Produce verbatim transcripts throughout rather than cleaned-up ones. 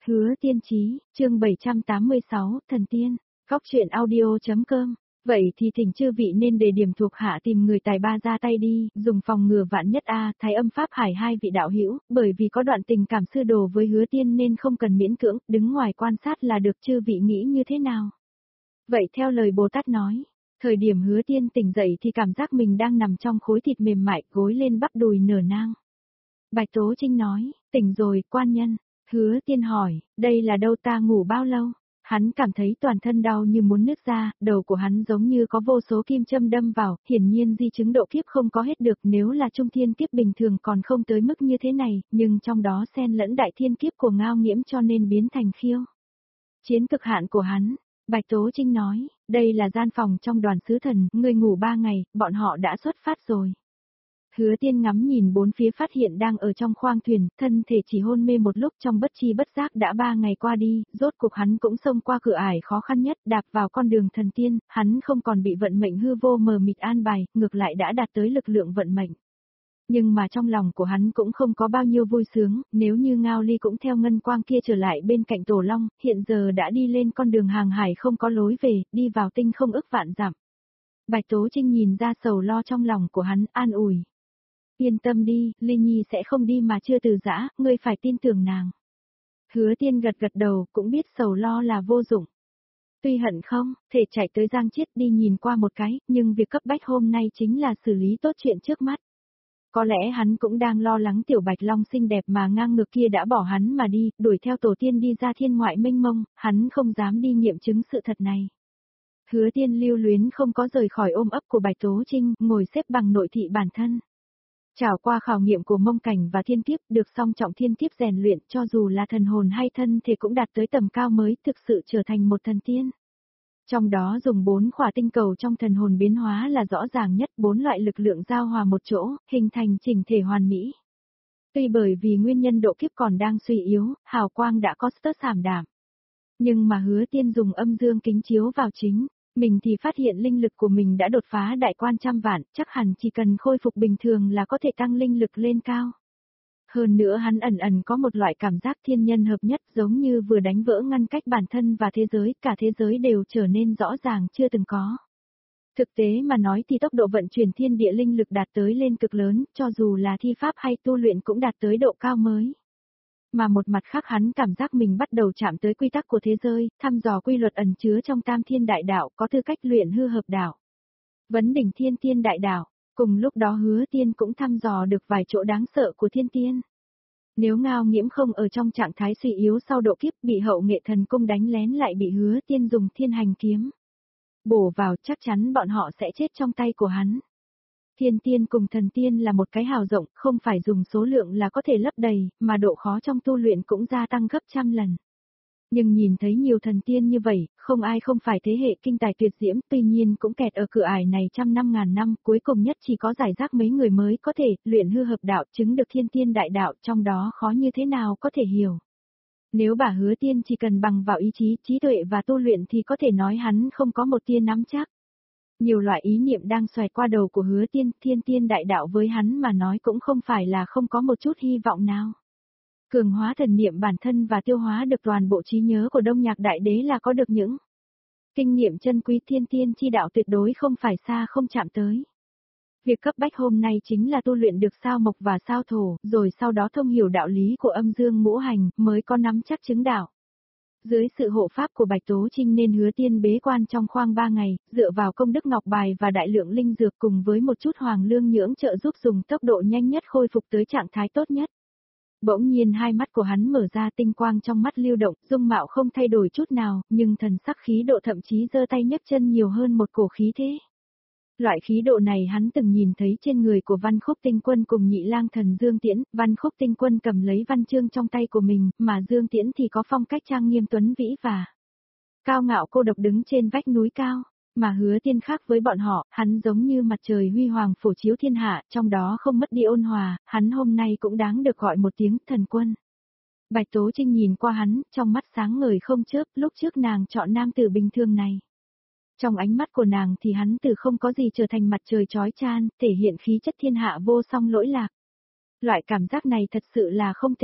Hứa Tiên Chí, chương bảy trăm tám mươi sáu, Thần Tiên, Góc truyện audio.com. Vậy thì thỉnh chư vị nên để điểm thuộc hạ tìm người tài ba ra tay đi, dùng phòng ngừa vạn nhất a, Thái Âm Pháp Hải hai vị đạo hữu, bởi vì có đoạn tình cảm sư đồ với Hứa Tiên nên không cần miễn cưỡng, đứng ngoài quan sát là được, chư vị nghĩ như thế nào? Vậy theo lời Bồ Tát nói, thời điểm Hứa Tiên tỉnh dậy thì cảm giác mình đang nằm trong khối thịt mềm mại, gối lên bắp đùi nở nang. Bạch Tố Trinh nói, tỉnh rồi, quan nhân. Hứa Tiên hỏi, đây là đâu, ta ngủ bao lâu? Hắn cảm thấy toàn thân đau như muốn nứt ra, đầu của hắn giống như có vô số kim châm đâm vào, hiển nhiên di chứng độ kiếp không có hết được, nếu là trung thiên kiếp bình thường còn không tới mức như thế này, nhưng trong đó xen lẫn đại thiên kiếp của Ngao Nghiễm cho nên biến thành khiêu chiến cực hạn của hắn. Bạch Tố Trinh nói, đây là gian phòng trong đoàn sứ thần, ngươi ngủ ba ngày, bọn họ đã xuất phát rồi. Hứa Tiên ngắm nhìn bốn phía phát hiện đang ở trong khoang thuyền, thân thể chỉ hôn mê một lúc, trong bất chi bất giác đã ba ngày qua đi, rốt cuộc hắn cũng xông qua cửa ải khó khăn nhất, đạp vào con đường thần tiên, hắn không còn bị vận mệnh hư vô mờ mịt an bài, ngược lại đã đạt tới lực lượng vận mệnh. Nhưng mà trong lòng của hắn cũng không có bao nhiêu vui sướng, nếu như Ngao Ly cũng theo ngân quang kia trở lại bên cạnh Tổ Long, hiện giờ đã đi lên con đường hàng hải không có lối về, đi vào tinh không ức vạn dặm. Bạch Tố Trinh nhìn ra sầu lo trong lòng của hắn, an ủi. Yên tâm đi, Ly Nhi sẽ không đi mà chưa từ giã, ngươi phải tin tưởng nàng. Hứa Tiên gật gật đầu, cũng biết sầu lo là vô dụng. Tuy hận không, thể chạy tới Giang Chiết đi nhìn qua một cái, nhưng việc cấp bách hôm nay chính là xử lý tốt chuyện trước mắt. Có lẽ hắn cũng đang lo lắng tiểu Bạch Long xinh đẹp mà ngang ngược kia đã bỏ hắn mà đi, đuổi theo tổ tiên đi ra thiên ngoại mênh mông, hắn không dám đi nghiệm chứng sự thật này. Hứa Tiên lưu luyến không có rời khỏi ôm ấp của Bạch Tố Trinh, ngồi xếp bằng nội thị bản thân. Trải qua khảo nghiệm của mông cảnh và thiên kiếp, được song trọng thiên kiếp rèn luyện, cho dù là thần hồn hay thân thể cũng đạt tới tầm cao mới, thực sự trở thành một thần tiên. Trong đó dùng bốn khỏa tinh cầu trong thần hồn biến hóa là rõ ràng nhất, bốn loại lực lượng giao hòa một chỗ, hình thành chỉnh thể hoàn mỹ. Tuy bởi vì nguyên nhân độ kiếp còn đang suy yếu, hào quang đã có tớt giảm đảm. Nhưng mà Hứa Tiên dùng âm dương kính chiếu vào chính mình thì phát hiện linh lực của mình đã đột phá đại quan trăm vạn, chắc hẳn chỉ cần khôi phục bình thường là có thể tăng linh lực lên cao. Hơn nữa hắn ẩn ẩn có một loại cảm giác thiên nhân hợp nhất, giống như vừa đánh vỡ ngăn cách bản thân và thế giới, cả thế giới đều trở nên rõ ràng chưa từng có. Thực tế mà nói thì tốc độ vận chuyển thiên địa linh lực đạt tới lên cực lớn, cho dù là thi pháp hay tu luyện cũng đạt tới độ cao mới. Mà một mặt khác hắn cảm giác mình bắt đầu chạm tới quy tắc của thế giới, thăm dò quy luật ẩn chứa trong tam thiên đại đạo, có tư cách luyện hư hợp đạo. Vấn đỉnh thiên tiên đại đạo, cùng lúc đó Hứa Tiên cũng thăm dò được vài chỗ đáng sợ của thiên tiên. Nếu Ngao Nghiễm không ở trong trạng thái suy yếu sau độ kiếp, bị hậu nghệ thần cung đánh lén lại bị Hứa Tiên dùng thiên hành kiếm bổ vào, chắc chắn bọn họ sẽ chết trong tay của hắn. Thiên tiên cùng thần tiên là một cái hào rộng, không phải dùng số lượng là có thể lấp đầy, mà độ khó trong tu luyện cũng gia tăng gấp trăm lần. Nhưng nhìn thấy nhiều thần tiên như vậy, không ai không phải thế hệ kinh tài tuyệt diễm, tuy nhiên cũng kẹt ở cửa ải này trăm năm ngàn năm, cuối cùng nhất chỉ có giải rác mấy người mới có thể luyện hư hợp đạo, chứng được thiên tiên đại đạo, trong đó khó như thế nào có thể hiểu. Nếu bà Hứa Tiên chỉ cần bằng vào ý chí, trí tuệ và tu luyện thì có thể nói hắn không có một tia nắm chắc. Nhiều loại ý niệm đang xoẹt qua đầu của Hứa Tiên, thiên tiên đại đạo với hắn mà nói cũng không phải là không có một chút hy vọng nào. Cường hóa thần niệm bản thân và tiêu hóa được toàn bộ trí nhớ của Đông Nhạc Đại Đế là có được những kinh nghiệm chân quý, thiên tiên chi đạo tuyệt đối không phải xa không chạm tới. Việc cấp bách hôm nay chính là tu luyện được sao mộc và sao thổ, rồi sau đó thông hiểu đạo lý của âm dương ngũ hành, mới có nắm chắc chứng đạo. Dưới sự hộ pháp của Bạch Tố Trinh nên Hứa Tiên bế quan trong khoang ba ngày, dựa vào công đức ngọc bài và đại lượng linh dược cùng với một chút hoàng lương nhưỡng trợ giúp dùng tốc độ nhanh nhất khôi phục tới trạng thái tốt nhất. Bỗng nhiên hai mắt của hắn mở ra, tinh quang trong mắt lưu động, dung mạo không thay đổi chút nào, nhưng thần sắc khí độ thậm chí giơ tay nhấc chân nhiều hơn một cổ khí thế. Loại khí độ này hắn từng nhìn thấy trên người của Văn Khúc Tinh Quân cùng nhị lang thần Dương Tiễn, Văn Khúc Tinh Quân cầm lấy văn chương trong tay của mình, mà Dương Tiễn thì có phong cách trang nghiêm tuấn vĩ và cao ngạo cô độc đứng trên vách núi cao, mà Hứa Tiên khác với bọn họ, hắn giống như mặt trời huy hoàng phổ chiếu thiên hạ, trong đó không mất đi ôn hòa, hắn hôm nay cũng đáng được gọi một tiếng thần quân. Bạch Tố Trinh nhìn qua hắn, trong mắt sáng ngời không chớp, lúc trước nàng chọn nam tử bình thường này. Trong ánh mắt của nàng thì hắn từ không có gì trở thành mặt trời chói chan, thể hiện khí chất thiên hạ vô song lỗi lạc. Loại cảm giác này thật sự là không tệ.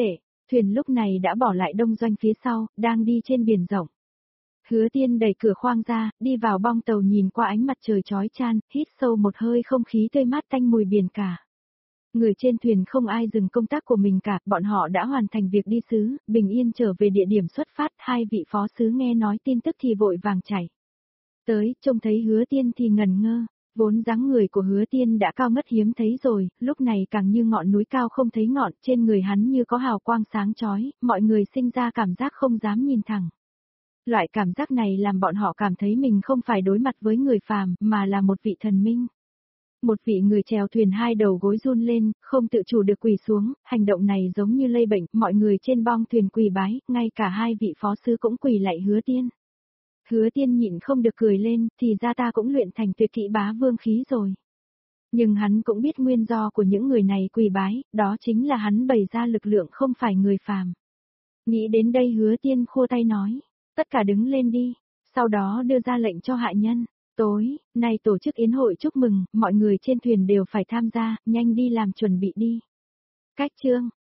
Thuyền lúc này đã bỏ lại đông doanh phía sau, đang đi trên biển rộng. Hứa Tiên đẩy cửa khoang ra, đi vào bong tàu nhìn qua ánh mặt trời chói chan, hít sâu một hơi không khí tươi mát tanh mùi biển cả. Người trên thuyền không ai dừng công tác của mình cả, bọn họ đã hoàn thành việc đi sứ, bình yên trở về địa điểm xuất phát, hai vị phó sứ nghe nói tin tức thì vội vàng chạy. Tới, trông thấy Hứa Tiên thì ngần ngơ, vốn dáng người của Hứa Tiên đã cao ngất hiếm thấy rồi, lúc này càng như ngọn núi cao không thấy ngọn, trên người hắn như có hào quang sáng chói, mọi người sinh ra cảm giác không dám nhìn thẳng. Loại cảm giác này làm bọn họ cảm thấy mình không phải đối mặt với người phàm, mà là một vị thần minh. Một vị người chèo thuyền hai đầu gối run lên, không tự chủ được quỳ xuống, hành động này giống như lây bệnh, mọi người trên bong thuyền quỳ bái, ngay cả hai vị phó sứ cũng quỳ lạy Hứa Tiên. Hứa Tiên nhịn không được cười lên, thì ra ta cũng luyện thành tuyệt kỹ bá vương khí rồi. Nhưng hắn cũng biết nguyên do của những người này quỳ bái, đó chính là hắn bày ra lực lượng không phải người phàm. Nghĩ đến đây Hứa Tiên khua tay nói, tất cả đứng lên đi, sau đó đưa ra lệnh cho hạ nhân. Tối, nay tổ chức yến hội chúc mừng, mọi người trên thuyền đều phải tham gia, nhanh đi làm chuẩn bị đi. Cách chương